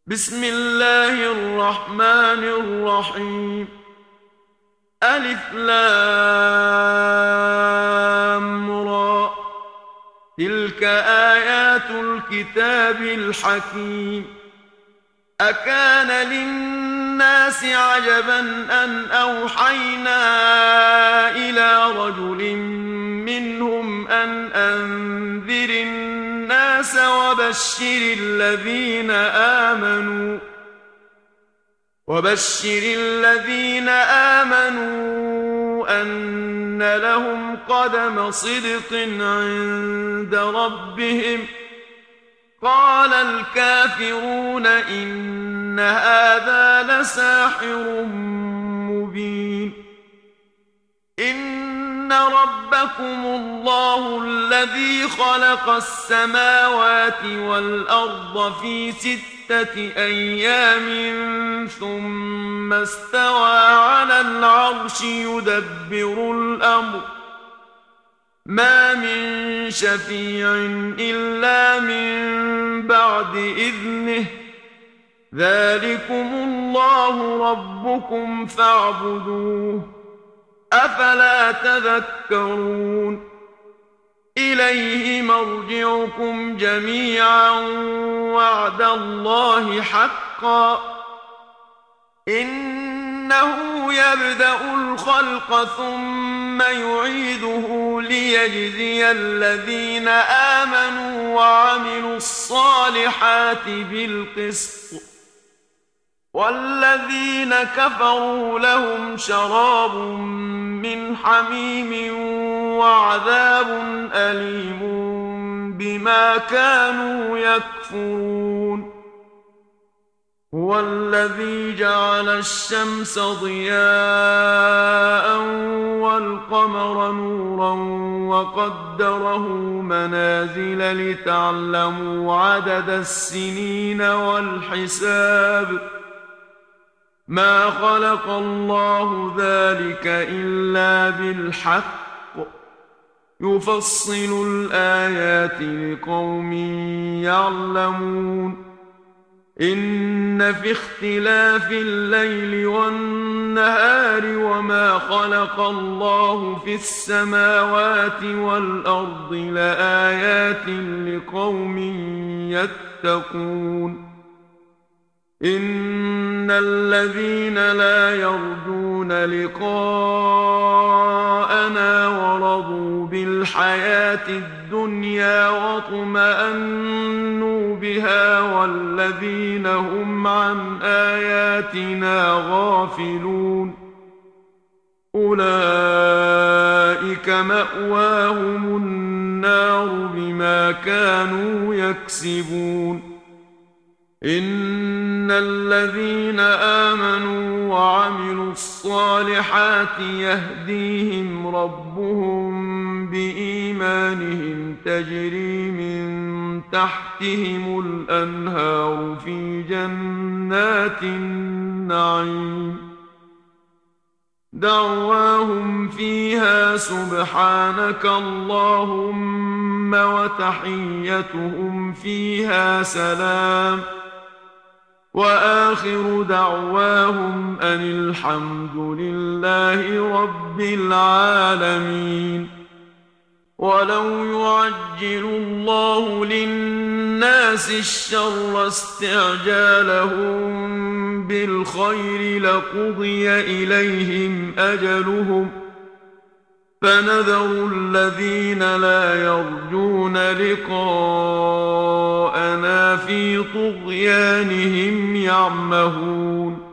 بسم الله الرحمن الرحيم. ألف لام را، تلك آيات الكتاب الحكيم. أكان للناس عجبا أن أوحينا إلى رجل منهم أن أنذر الناس وبشر الذين آمنوا أن لهم قدم صدق عند ربهم. قال الكافرون إن هذا لساحر مبين. إن ربكم الله الذي خلق السماوات والأرض في 6 أيام ثم استوى على العرش يدبر الأمر. ما من شفيع إلا من بعد إذنه. ذلكم الله ربكم فاعبدوه، أفلا تذكرون. إليه مرجعكم جميعا وعد الله حقا. إنه يبدأ الخلق ثم يعيده ليجزي الذين آمنوا وعملوا الصالحات بالقسط، والذين كفروا لهم شراب من حميم وعذاب أليم بما كانوا يكفرون. هو الذي جعل الشمس ضياء والقمر نورا وقدره منازل لتعلموا عدد السنين والحساب. ما خلق الله ذلك إلا بالحق، يفصل الآيات لقوم يعلمون. إن في اختلاف الليل والنهار وما خلق الله في السماوات والأرض لآيات لقوم يتقون. إن الذين لا يرجون لقاءنا ورضوا بالحياة الدنيا واطمأنوا بها والذين هم عن آياتنا غافلون أولئك مأواهم النار بما كانوا يكسبون. إن الذين آمنوا وعملوا الصالحات يهديهم ربهم بإيمانهم تجري من تحتهم الأنهار في جنات النعيم. دعواهم فيها سبحانك اللهم وتحيتهم فيها سلام، وآخر دعواهم أن الحمد لله رب العالمين. ولو يعجل الله للناس الشر استعجالهم بالخير لقضي إليهم أجلهم، فنذر الذين لا يرجون لقاءنا في طغيانهم يعمهون.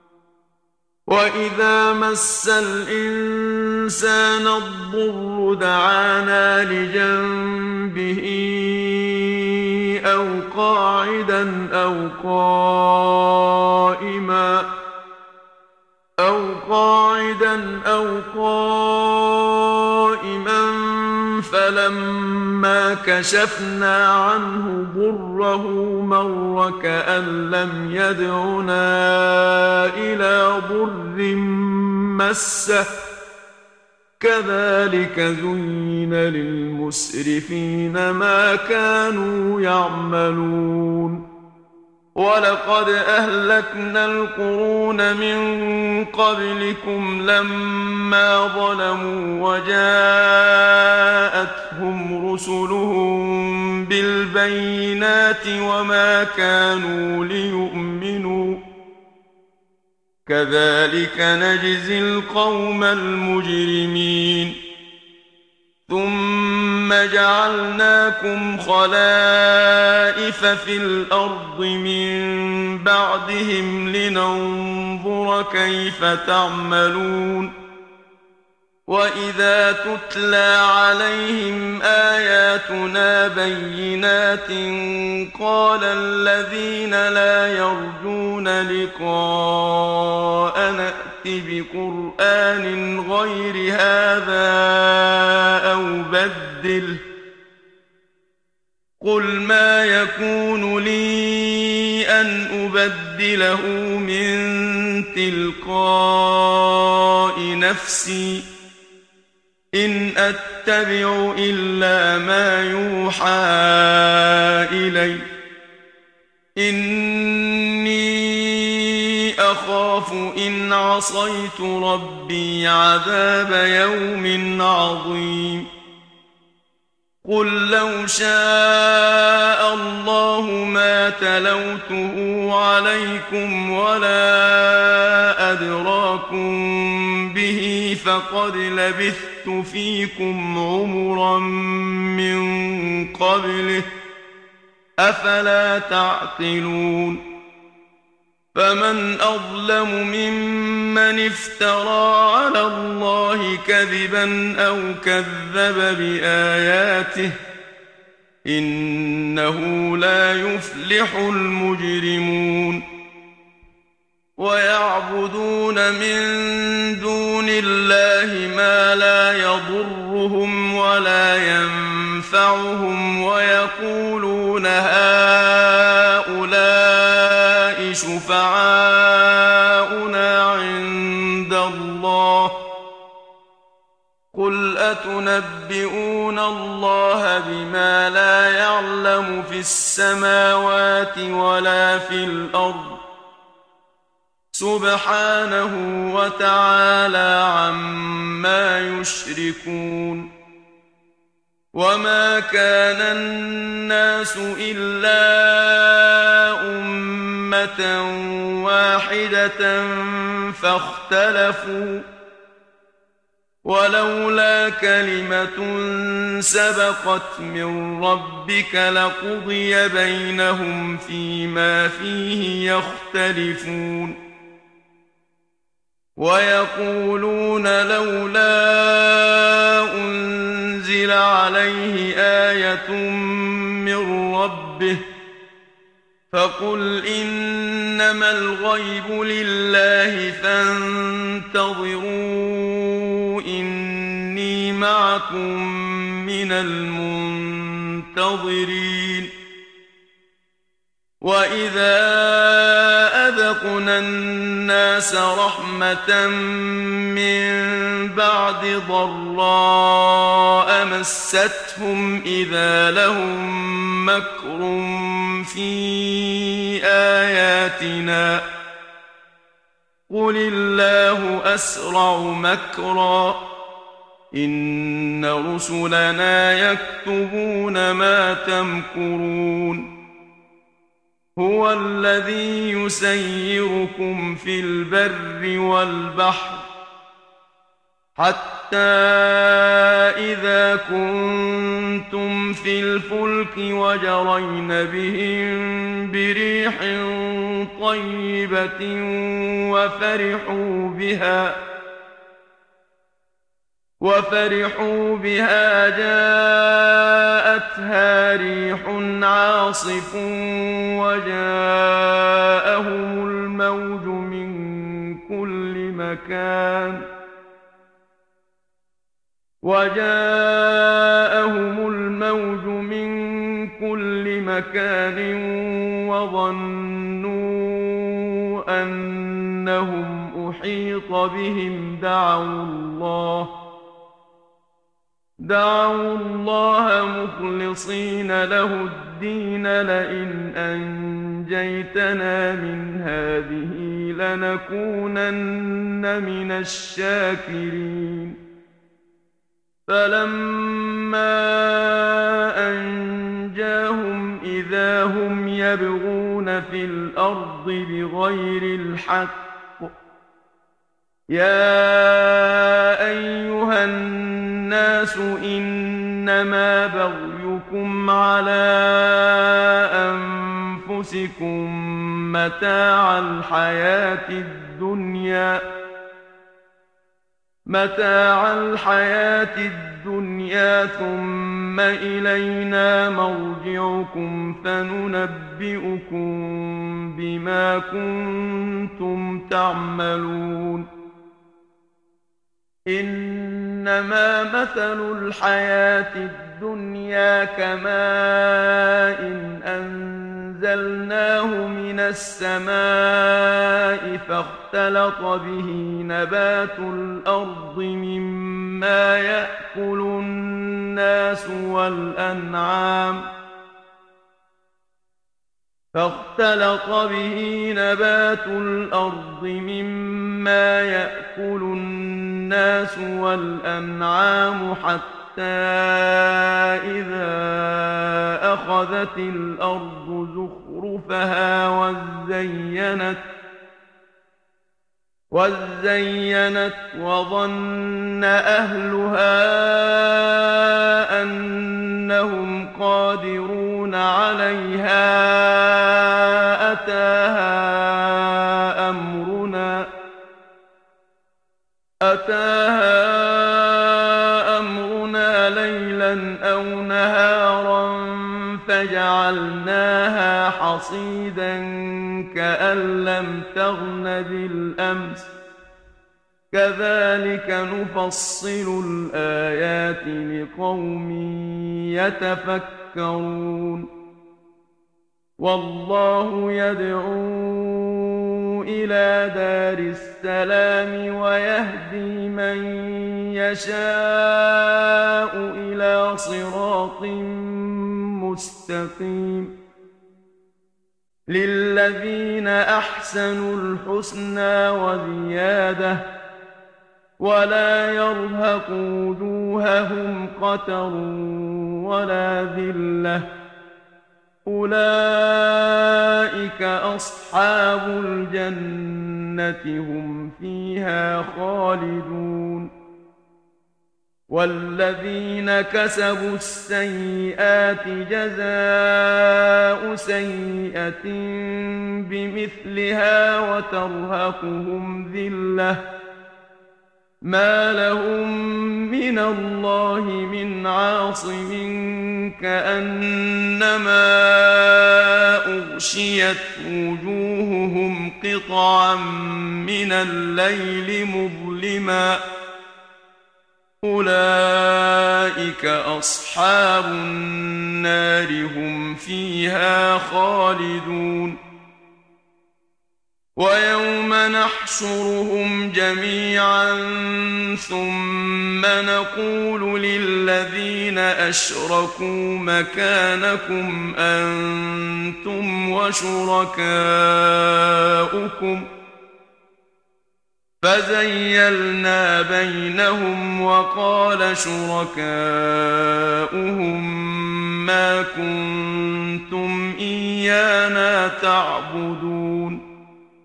وإذا مس الإنسان الضر دعانا لجنبه أو قاعدا أو قائما فلما كشفنا عنه ضره مر كأن لم يدعنا إلى ضر مسه. كذلك زين للمسرفين. المسرفين ما كانوا يعملون ولقد أهلكنا القرون من قبلكم لما ظلموا وجاءتهم رسلهم بالبينات وما كانوا ليؤمنوا كذلك نجزي القوم المجرمين ثم جعلناكم خلائف في الأرض من بعدهم لننظر كيف تعملون وإذا تتلى عليهم آياتنا بينات قال الذين لا يرجون لقاء نأت بقرآن غير هذا أو بدله قل ما يكون لي أن أبدله من تلقاء نفسي إن أتبع إلا ما يوحى إلي إني أخاف إن عصيت ربي عذاب يوم عظيم قل لو شاء الله ما تلوته عليكم ولا أدراكم به فقد لبثت فيكم عمرا من قبله أفلا تعقلون فمن أظلم ممن افترى على الله كذبا أو كذب بآياته إنه لا يفلح المجرمون ويعبدون من دون الله ما لا يضرهم ولا ينفعهم ويقولون هؤلاء شفعاؤنا عند الله قل أتنبئون الله بما لا يعلم في السماوات ولا في الأرض سبحانه وتعالى عما يشركون وما كان الناس إلا أمة واحدة فاختلفوا ولولا كلمة سبقت من ربك لقضي بينهم فيما فيه يختلفون ويقولون لولا أنزل عليه آية من ربه فقل إنما الغيب لله فانتظروا إني معكم من المنتظرين وإذا أذقنا الناس رحمة من بعد ضراء مستهم إذا لهم مكر في آياتنا قل الله أسرع مكرا إن رسلنا يكتبون ما تمكرون هو الذي يسيركم في البر والبحر حتى إذا كنتم في الفلك وجرين بهم بريح طيبة وفرحوا بها جاءتها ريح عاصف وجاءهم الموج من كل مكان وظنوا أنهم أحيط بهم دعوا الله مخلصين له الدين لئن أنجيتنا من هذه لنكونن من الشاكرين فلما أنجاهم إذا هم يبغون في الأرض بغير الحق يا أيها الناس إنما بغيكم على أنفسكم متاع الحياة الدنيا ثم إلينا مرجعكم فننبئكم بما كنتم تعملون إنما مثل الحياة الدنيا كماء أنزلناه من السماء فاختلط به نبات الأرض مما يأكل الناس والأنعام حتى إذا أخذت الأرض زخرفها وزينت وظن أهلها أنهم قادرون عليها أتاها أمرنا ليلا أو نهارا فجعلناها حصيدا كأن لم تغن بالأمس كذلك نفصل الآيات لقوم يتفكرون والله يدعو إلى دار السلام ويهدي من يشاء إلى صراط مستقيم للذين أحسنوا الحسنى وزيادة ولا يرهق وجوههم قتر ولا ذلة أولئك أصحاب الجنة هم فيها خالدون والذين كسبوا السيئات جزاء سيئة بمثلها وترهقهم ذلة ما لهم من الله من عاصم كأنما أغشيت وجوههم قطعا من الليل مظلما أولئك أصحاب النار هم فيها خالدون ويوم نحشرهم جميعا ثم نقول للذين أشركوا مكانكم أنتم وشركاؤكم فزيلنا بينهم وقال شركاؤهم ما كنتم إيانا تعبدون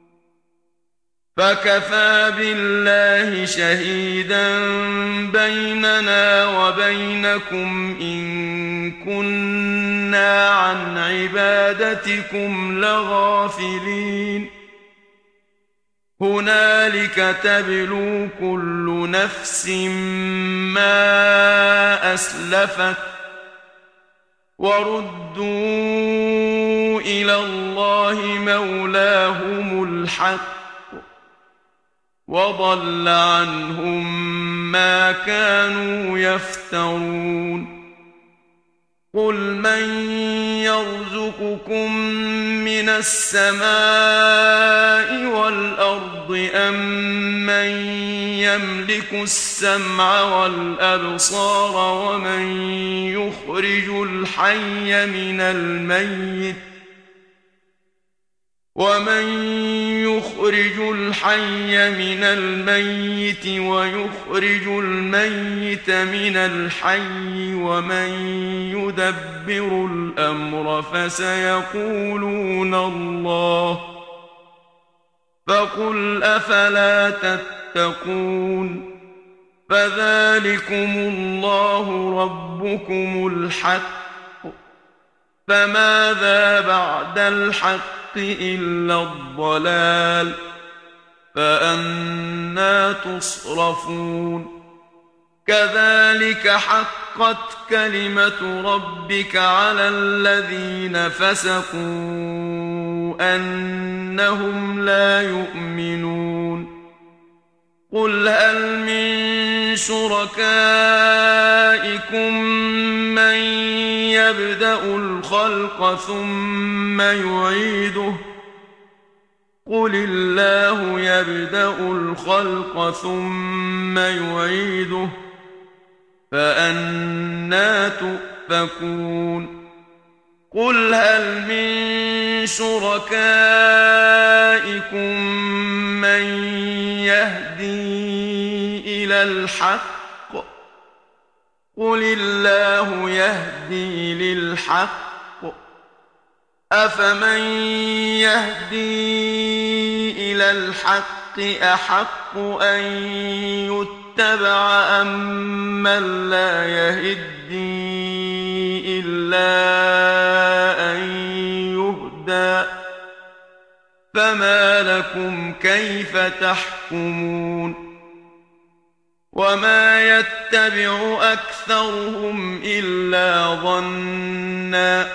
فكفى بالله شهيدا بيننا وبينكم إن كنا عن عبادتكم لغافلين هنالك تبلو كل نفس ما أسلفت وردوا إلى الله مولاهم الحق وضل عنهم ما كانوا يفترون قل من يرزقكم من السماء والأرض أم من يملك السمع والأبصار ومن يخرج الحي من الميت ومن يخرج الحي من الميت ويخرج الميت من الحي ومن يدبر الأمر فسيقولون الله فقل أفلا تتقون فذلكم الله ربكم الحق فماذا بعد الحق إلا الضلال فأنى تصرفون كذلك حقت كلمة ربك على الذين فسقوا أنهم لا يؤمنون قل هل من شركائكم من يبدأ الخلق ثم يعيده قل الله يبدأ الخلق ثم يعيده فأنى تؤفكون قل هل من شركائكم من يهدي إلى الحق قل الله يهدي للحق أفمن يهدي إلى الحق أحق أن يتبع أم من لا يهدي إلا أن يهدى فما لكم كيف تحكمون وما يتبع أكثرهم إلا ظنا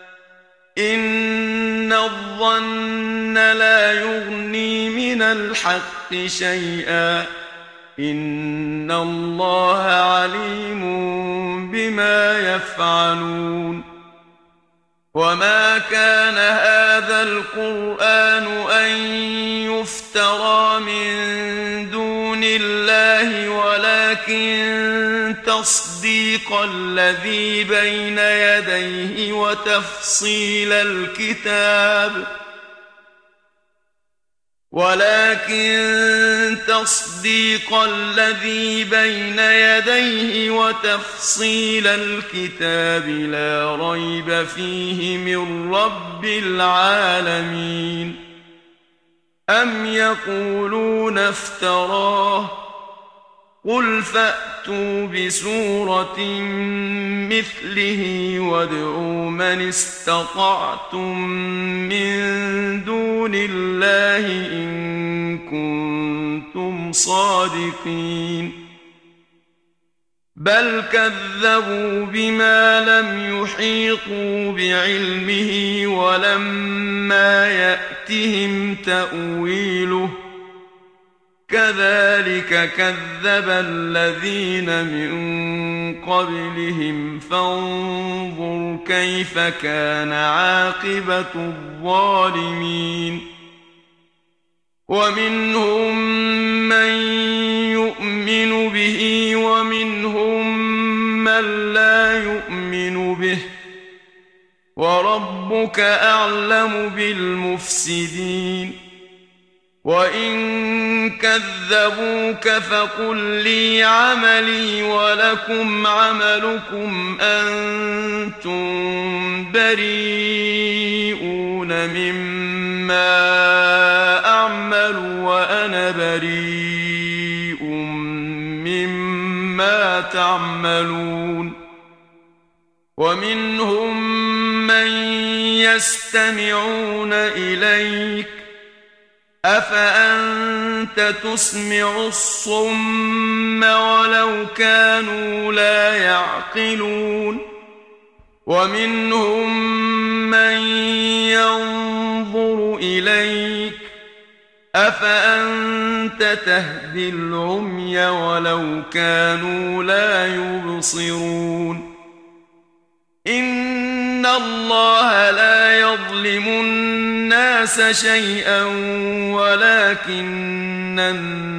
إن الظن لا يغني من الحق شيئا إن الله عليم بما يفعلون وما كان هذا القرآن أن يفترى من دون الله ولكن تصديق الذي بين يديه وتفصيل الكتاب لا ريب فيه من رب العالمين أم يقولون افتراه قل فأتوا بسورة مثله وادعوا من استطعتم من دون الله إن كنتم صادقين بل كذبوا بما لم يحيطوا بعلمه ولما يأتهم تأويله كذلك كذب الذين من قبلهم فانظر كيف كان عاقبة الظالمين ومنهم من يؤمن به ومنهم من لا يؤمن به وربك أعلم بالمفسدين وإن كذبوك فقل لي عملي ولكم عملكم أنتم بريئون مما أعمل وأنا بريء مما تعملون ومنهم من يستمعون إليك أفأنت تسمع الصم ولو كانوا لا يعقلون ومنهم من ينظر إليك أفأنت تهدي العمي ولو كانوا لا يبصرون إن الله لا يظلم الناس شيئا ولكن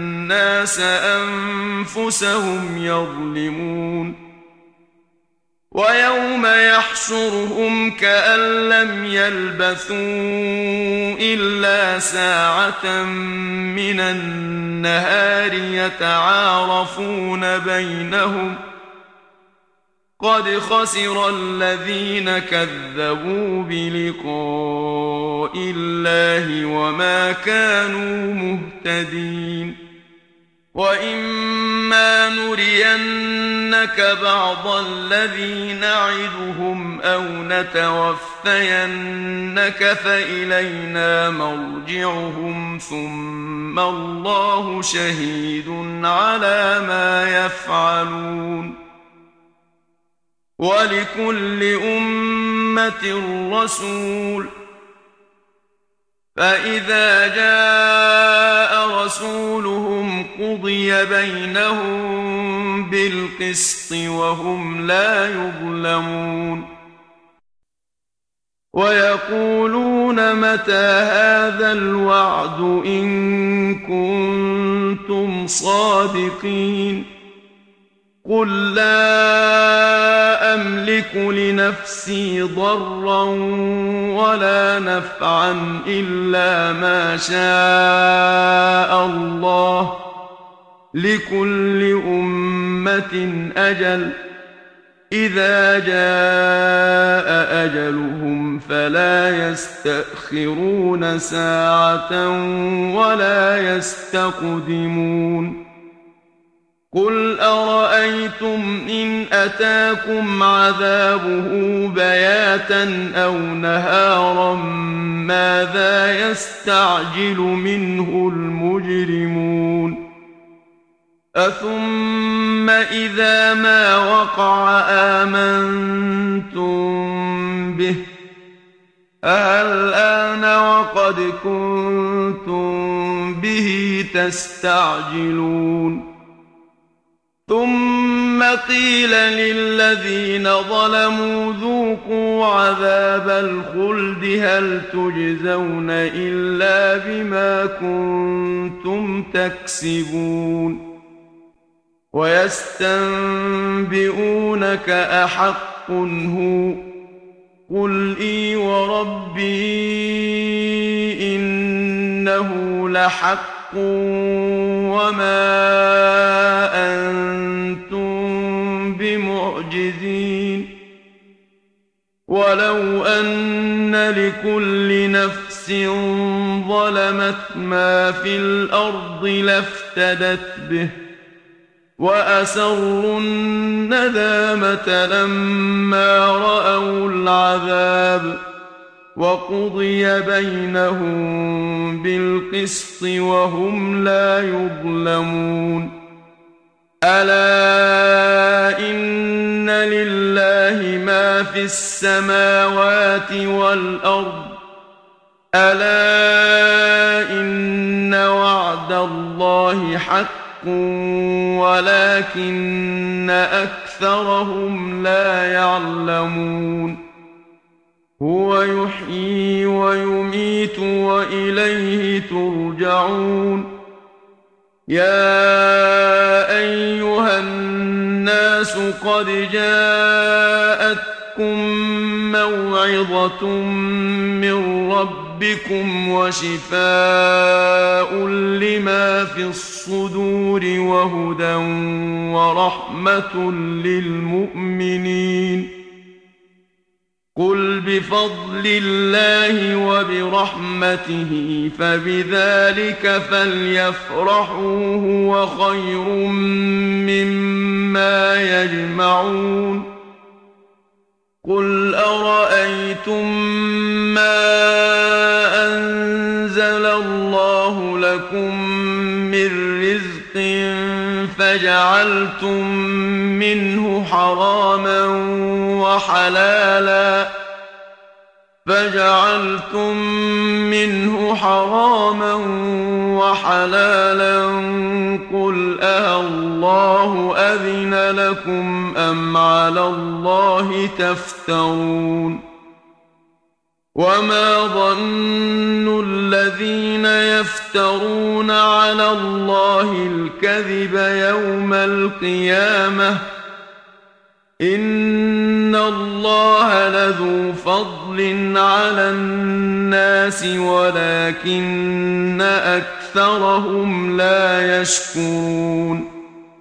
الناس أنفسهم يظلمون ويوم يحشرهم كأن لم يلبثوا إلا ساعة من النهار يتعارفون بينهم قد خسر الذين كذبوا بلقاء الله وما كانوا مهتدين وإما نرينك بعض الذي نعدهم أو نتوفينك فإلينا مرجعهم ثم الله شهيد على ما يفعلون ولكل أمة رسول فإذا جاء رسولهم قضي بينهم بالقسط وهم لا يظلمون ويقولون متى هذا الوعد إن كنتم صادقين قل لا أملك لنفسي ضرا ولا نفعا إلا ما شاء الله لكل أمة أجل إذا جاء أجلهم فلا يستأخرون ساعة ولا يستقدمون قل أرأيتم إن أتاكم عذابه بياتا أو نهارا ماذا يستعجل منه المجرمون أثم إذا ما وقع آمنتم به الآن وقد كنتم به تستعجلون ثم قيل للذين ظلموا ذوقوا عذاب الخلد هل تجزون إلا بما كنتم تكسبون ويستنبئونك أحق هو قل إي وربي إنه لحق وما أنتم بمعجزين ولو أن لكل نفس ظلمت ما في الأرض لافتدت به وأسروا الندامة لما رأوا العذاب وقضي بينهم بالقسط وهم لا يظلمون ألا إن لله ما في السماوات والأرض ألا إن وعد الله حق ولكن أكثرهم لا يعلمون هو يحيي ويميت وإليه ترجعون يا أيها الناس قد جاءتكم موعظة من ربكم وشفاء لما في الصدور وهدى ورحمة للمؤمنين قل بفضل الله وبرحمته فبذلك فليفرحوا هو خير مما يجمعون قل أرأيتم ما أنزل الله لكم من رزق فجعلتم منه حراما وحلالا قل الله أذن لكم أم على الله تفترون وما ظن الذين يفترون على الله الكذب يوم القيامة إن الله لذو فضل على الناس ولكن أكثرهم لا يشكرون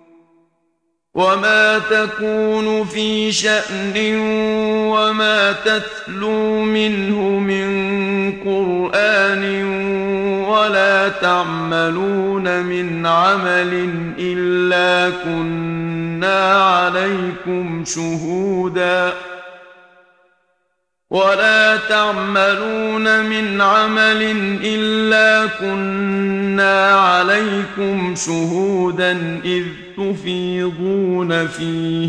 وما تكون في شأن وما تتلو منه من قرآن ولا تعملون من عمل إلا كنا عليكم شهودا إذ تفيضون فيه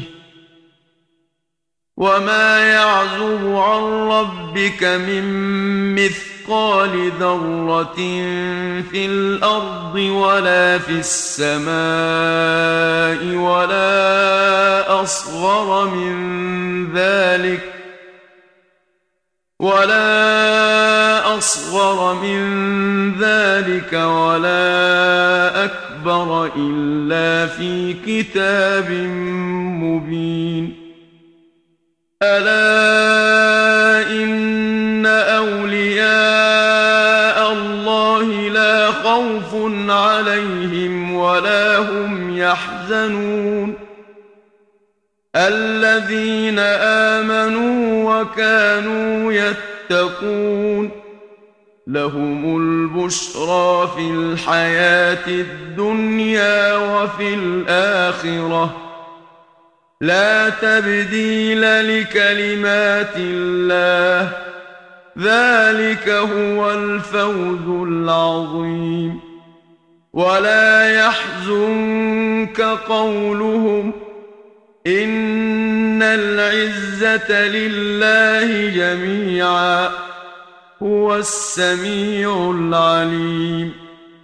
وما يعزب عن ربك من مثقال ذرة في الأرض ولا في السماء ولا أصغر من ذلك ولا أكبر إلا في كتاب مبين ألا إن أولياء الله لا خوف عليهم ولا هم يحزنون الذين آمنوا وكانوا يتقون لهم البشرى في الحياة الدنيا وفي الآخرة لا تبديل لكلمات الله ذلك هو الفوز العظيم ولا يحزنك قولهم إن العزة لله جميعا هو السميع العليم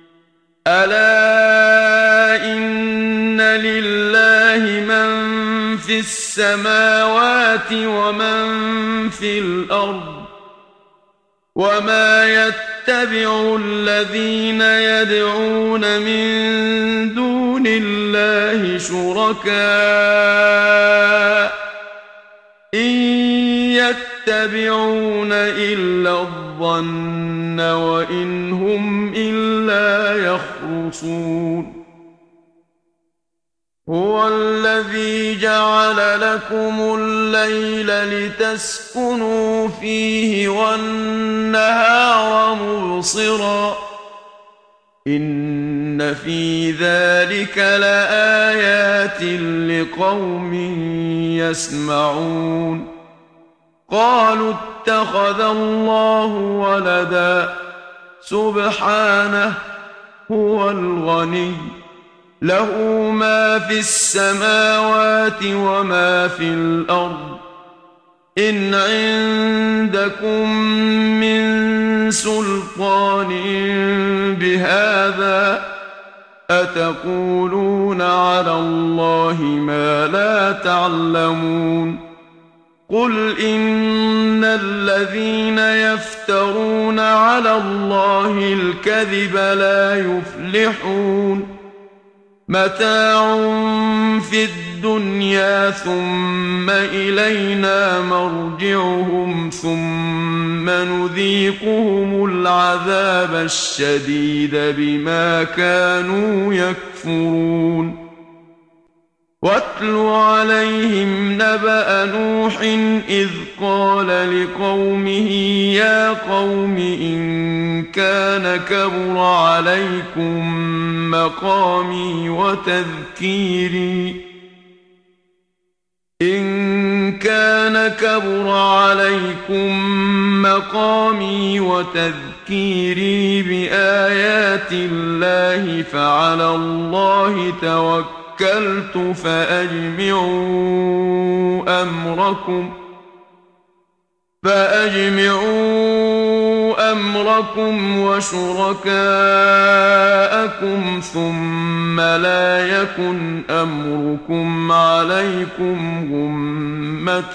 ألا إن لله من في السماوات ومن في الأرض وما يتبع الذين يدعون من دون الله شركاء إن يتبعون إلا الظن وإن هم إلا يخرصون هو الذي جعل لكم الليل لتسكنوا فيه والنهار مبصرا إن في ذلك لآيات لقوم يسمعون قالوا اتخذ الله ولدا سبحانه هو الغني له ما في السماوات وما في الأرض إن عندكم من سلطان بهذا أتقولون على الله ما لا تعلمون قل إن الذين يفترون على الله الكذب لا يفلحون متاع في الدنيا ثم إلينا مرجعهم ثم نذيقهم العذاب الشديد بما كانوا يكفرون واتل عليهم نبأ نوح إذ قال لقومه يا قوم إن كان كبر عليكم مقامي وتذكيري بآيات الله فعلى الله توكلت فأجمعوا أمركم وشركاءكم ثم لا يكن أمركم عليكم غمة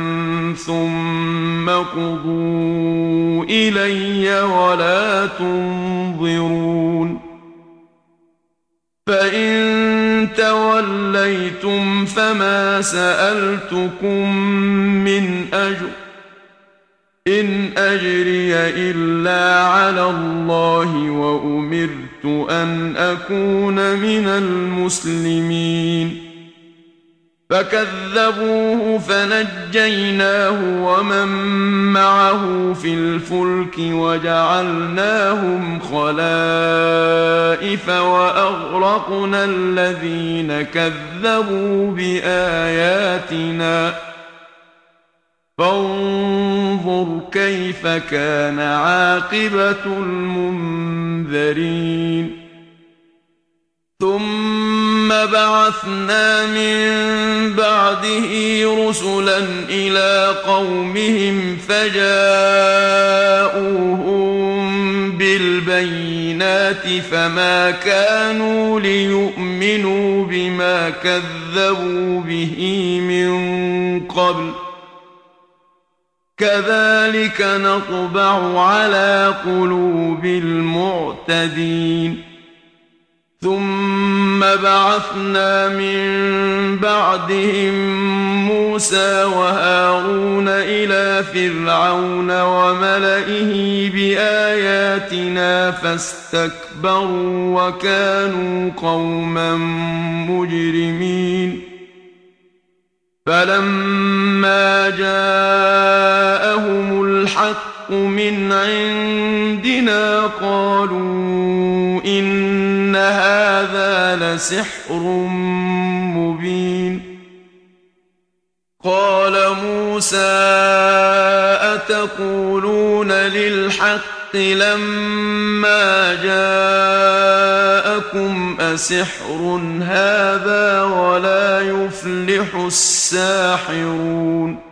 ثم قضوا إلي ولا تنظرون فإن توليتم فما سألتكم من أجر إن أجري إلا على الله وأمرت أن أكون من المسلمين فكذبوه فنجيناه ومن معه في الفلك وجعلناهم خلائف وأغرقنا الذين كذبوا بآياتنا فانظر كيف كان عاقبة المنذرين ثم بعثنا من بعده رسلا إلى قومهم فجاءوهم بالبينات فما كانوا ليؤمنوا بما كذبوا به من قبل كذلك نطبع على قلوب المعتدين ثم بعثنا من بعدهم موسى وهارون إلى فرعون وملئه بآياتنا فاستكبروا وكانوا قوما مجرمين فلما جاءهم الحق من عندنا قالوا إن هذا لسحر مبين قال موسى أتقولون للحق لما جاءكم أسحر هذا ولا يفلح الساحرون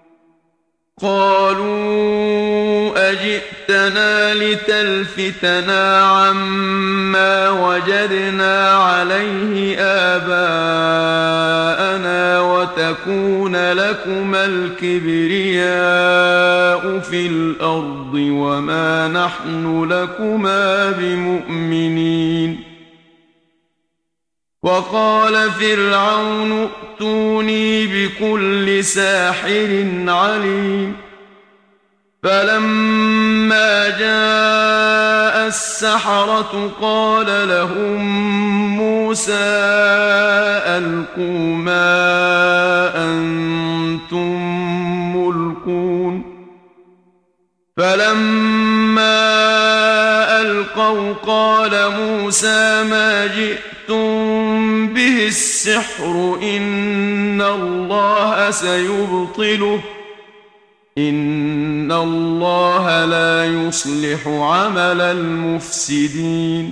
قالوا أجئتنا لتلفتنا عما وجدنا عليه آباءنا وتكون لكما الكبرياء في الأرض وما نحن لكما بمؤمنين وقال فرعون ائتوني بكل ساحر عليم فلما جاء السحرة قال لهم موسى ألقوا ما أنتم ملقون فلما ألقوا قال موسى ما جئتم به السحر إن الله سيبطله إن الله لا يصلح عمل المفسدين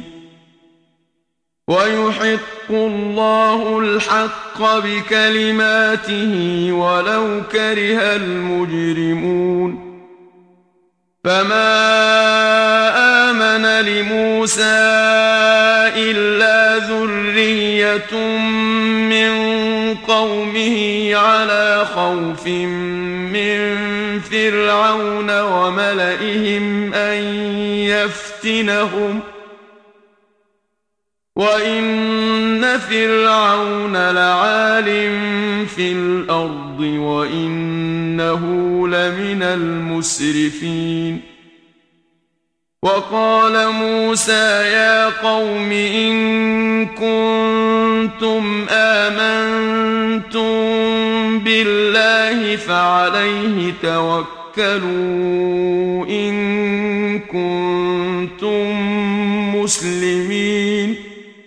ويحق الله الحق بكلماته ولو كره المجرمون فما آمن لموسى إلا ذرية من قومه على خوف من فرعون وملئهم أن يفتنهم وإن فرعون لعال في الأرض وإنه لمن المسرفين وقال موسى يا قوم إن كنتم آمنتم بالله فعليه توكلوا إن كنتم مسلمين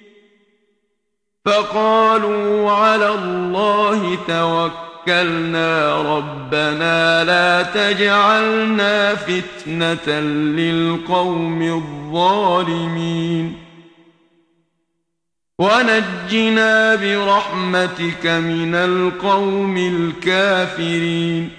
فقالوا على الله توكلنا ربنا لا تجعلنا فتنة للقوم الظالمين ونجنا برحمتك من القوم الكافرين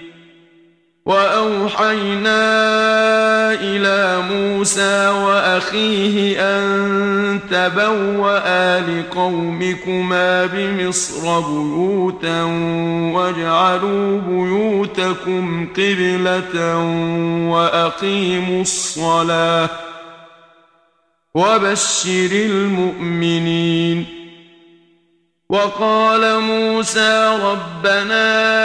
وأوحينا إلى موسى وأخيه أن تبوأ لقومكما بمصر بيوتا واجعلوا بيوتكم قبلة وأقيموا الصلاة وبشر المؤمنين وقال موسى ربنا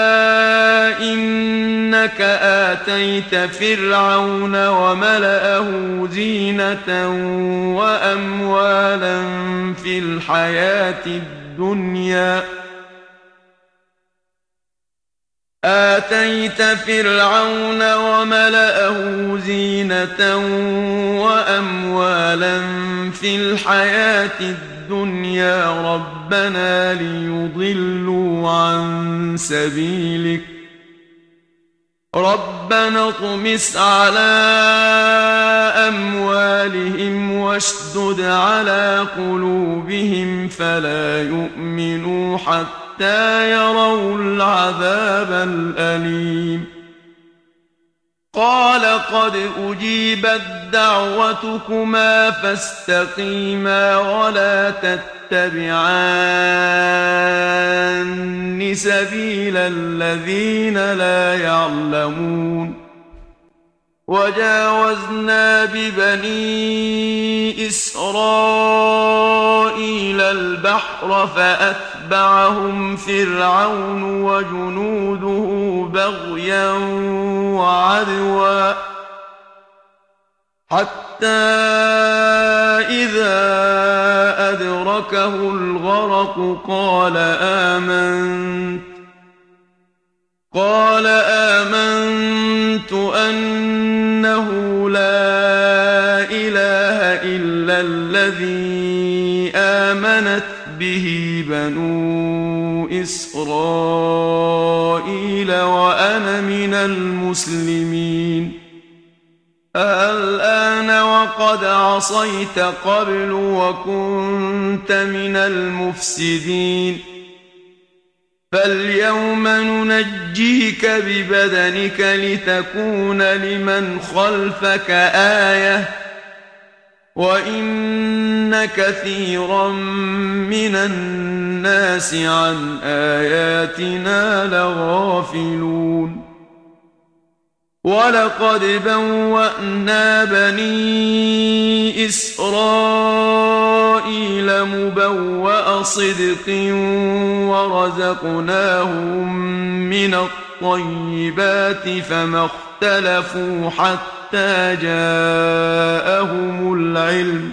إنك آتيت فرعون وملأه زينة وأموالا في الحياة الدنيا ربنا ليضلوا عن سبيلك ربنا اطمس على أموالهم واشدد على قلوبهم فلا يؤمنوا حتى يروا العذاب الأليم قال قد أجيبت دعوتكما فاستقيما ولا تتبعان سبيل الذين لا يعلمون وجاوزنا ببني إسرائيل البحر فأتبعهم فرعون وجنوده بغيا وعدوا حتى إذا أدركه الغرق قال آمنت أنه لا إله إلا الذي آمنت به بنو إسرائيل وأنا من المسلمين الآن وقد عصيت قبل وكنت من المفسدين فاليوم ننجيك ببدنك لتكون لمن خلفك آية وإن كثيرا من الناس عن آياتنا لغافلون ولقد بوأنا بني إسرائيل مبوأ صدق ورزقناهم من الطيبات فما اختلفوا حتى جاءهم العلم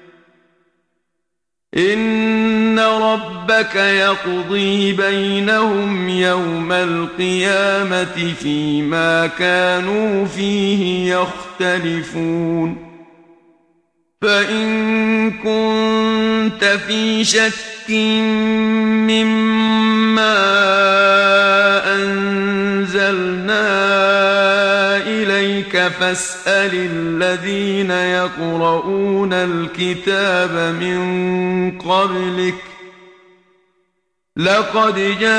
إن ربك يقضي بينهم يوم القيامة فيما كانوا فيه يختلفون فإن كنت في شك مما أنزلنا إليك فاسأل الذين يقرؤون الكتاب من قبلك لقد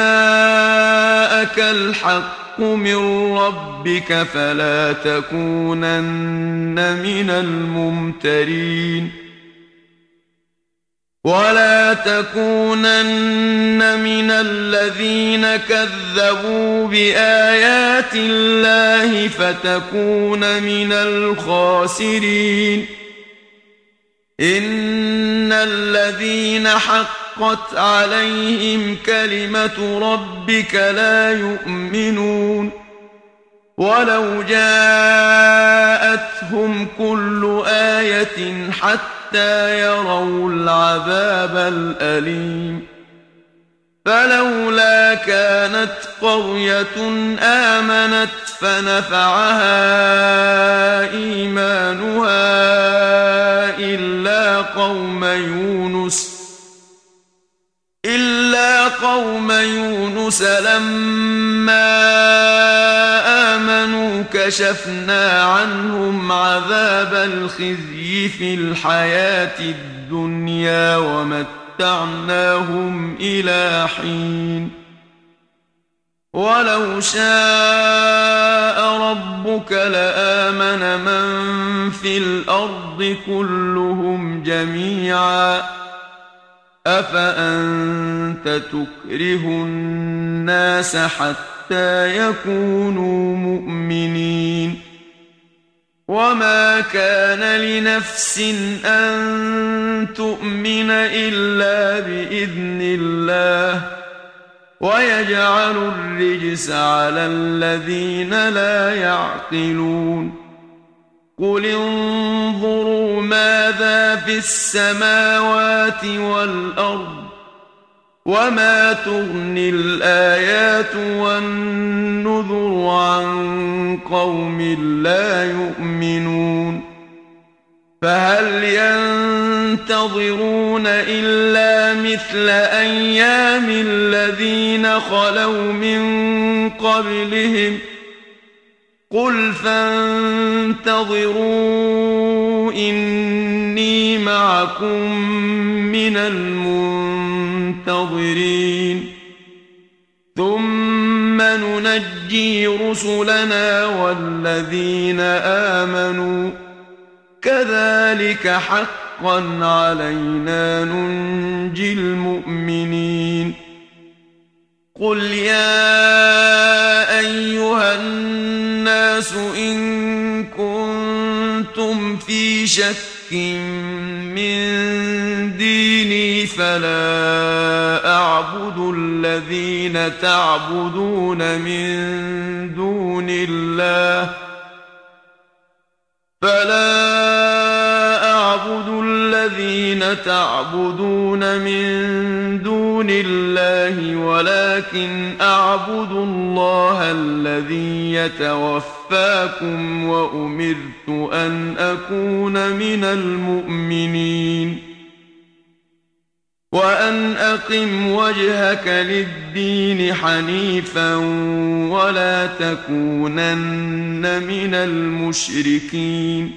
جاءك الحق من ربك فلا تكونن من الممترين ولا تكونن من الذين كذبوا بآيات الله فتكون من الخاسرين إن الذين حقت عليهم كلمة ربك لا يؤمنون ولو جاءتهم كل آية حتى يروا العذاب الأليم فلولا كانت قرية آمنت فنفعها إيمانها إلا قوم يونس لما آمنوا كشفنا عنهم عذاب الخزي في الحياة الدنيا ومتعناهم إلى حين ولو شاء ربك لآمن من في الأرض كلهم جميعا أفأنت تكره الناس حتى يكونوا مؤمنين وما كان لنفس أن تؤمن إلا بإذن الله ويجعل الرجس على الذين لا يعقلون قل انظروا ماذا في السماوات والأرض وما تغني الآيات والنذر عن قوم لا يؤمنون فهل ينتظرون إلا مثل أيام الذين خلوا من قبلهم قل فانتظروا إني معكم من المنتظرين ثم ننجي رسلنا والذين آمنوا كذلك حقا علينا ننجي المؤمنين قل يا أيها الناس إن كنتم في شك من ديني فلا أعبد الذين تعبدون من دون الله ولكن أعبد الله الذي يتوفاكم وأمرت أن أكون من المؤمنين وأن أقم وجهك للدين حنيفا ولا تكونن من المشركين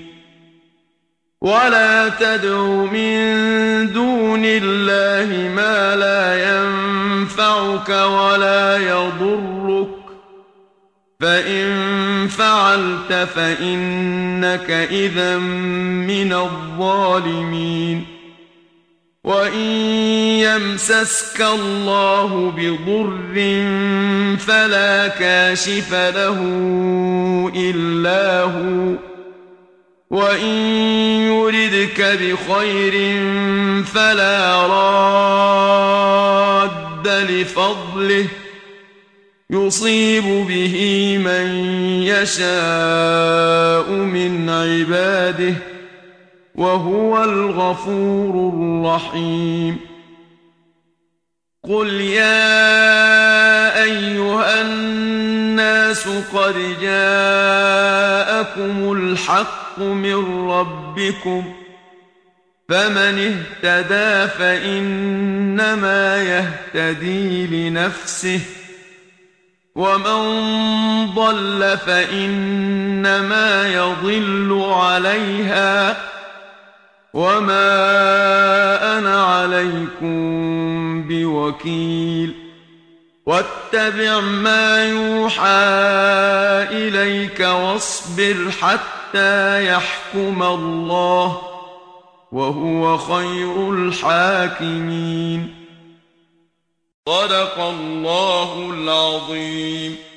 ولا تدع من دون الله ما لا ينفعك ولا يضرك فإن فعلت فإنك إذا من الظالمين وإن يمسسك الله بضر فلا كاشف له إلا هو وإن يردك بخير فلا راد لفضله يصيب به من يشاء من عباده وهو الغفور الرحيم قل يا أيها الناس قد جاءكم الحق من ربكم فمن اهتدى فإنما يهتدي لنفسه ومن ضل فإنما يضل عليها وما أنا عليكم بوكيل واتبع ما يوحى إليك واصبر حتى يحكم الله وهو خير الحاكمين صدق الله العظيم.